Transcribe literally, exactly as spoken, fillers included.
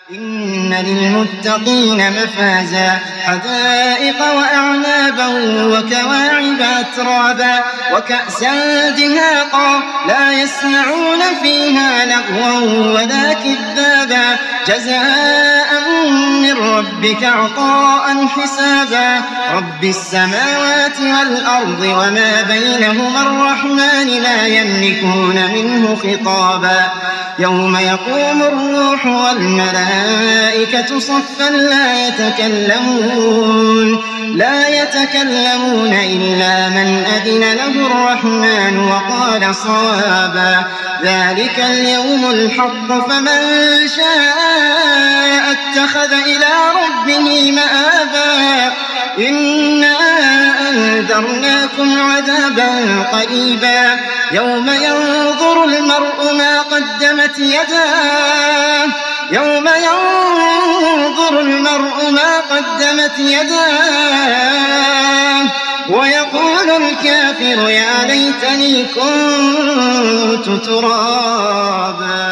إن للمتقين مفازا حدائق وأعنابا وكواعب أترابا وكأسا دهاقا لا يسمعون فيها لغوا ولا كذابا جزاء من ربك عطاء حسابا رب السماوات والأرض وما بينهما الرحمن لا يملكون منه خطابا يوم يقوم الروح والملائكة صفا لا يتكلمون لا يتكلمون إلا من أذن له الرحمن وقال صوابا ذلك اليوم الحق فمن شاء اتخذ إلى ربه مآبا إنا أنذرناكم عذابا قريبا يوم ينظر المرء ما قدمت يداه يوم ينظر المرء ما قدمت يداه ويقول الكافر يا ليتني كنت ترابا.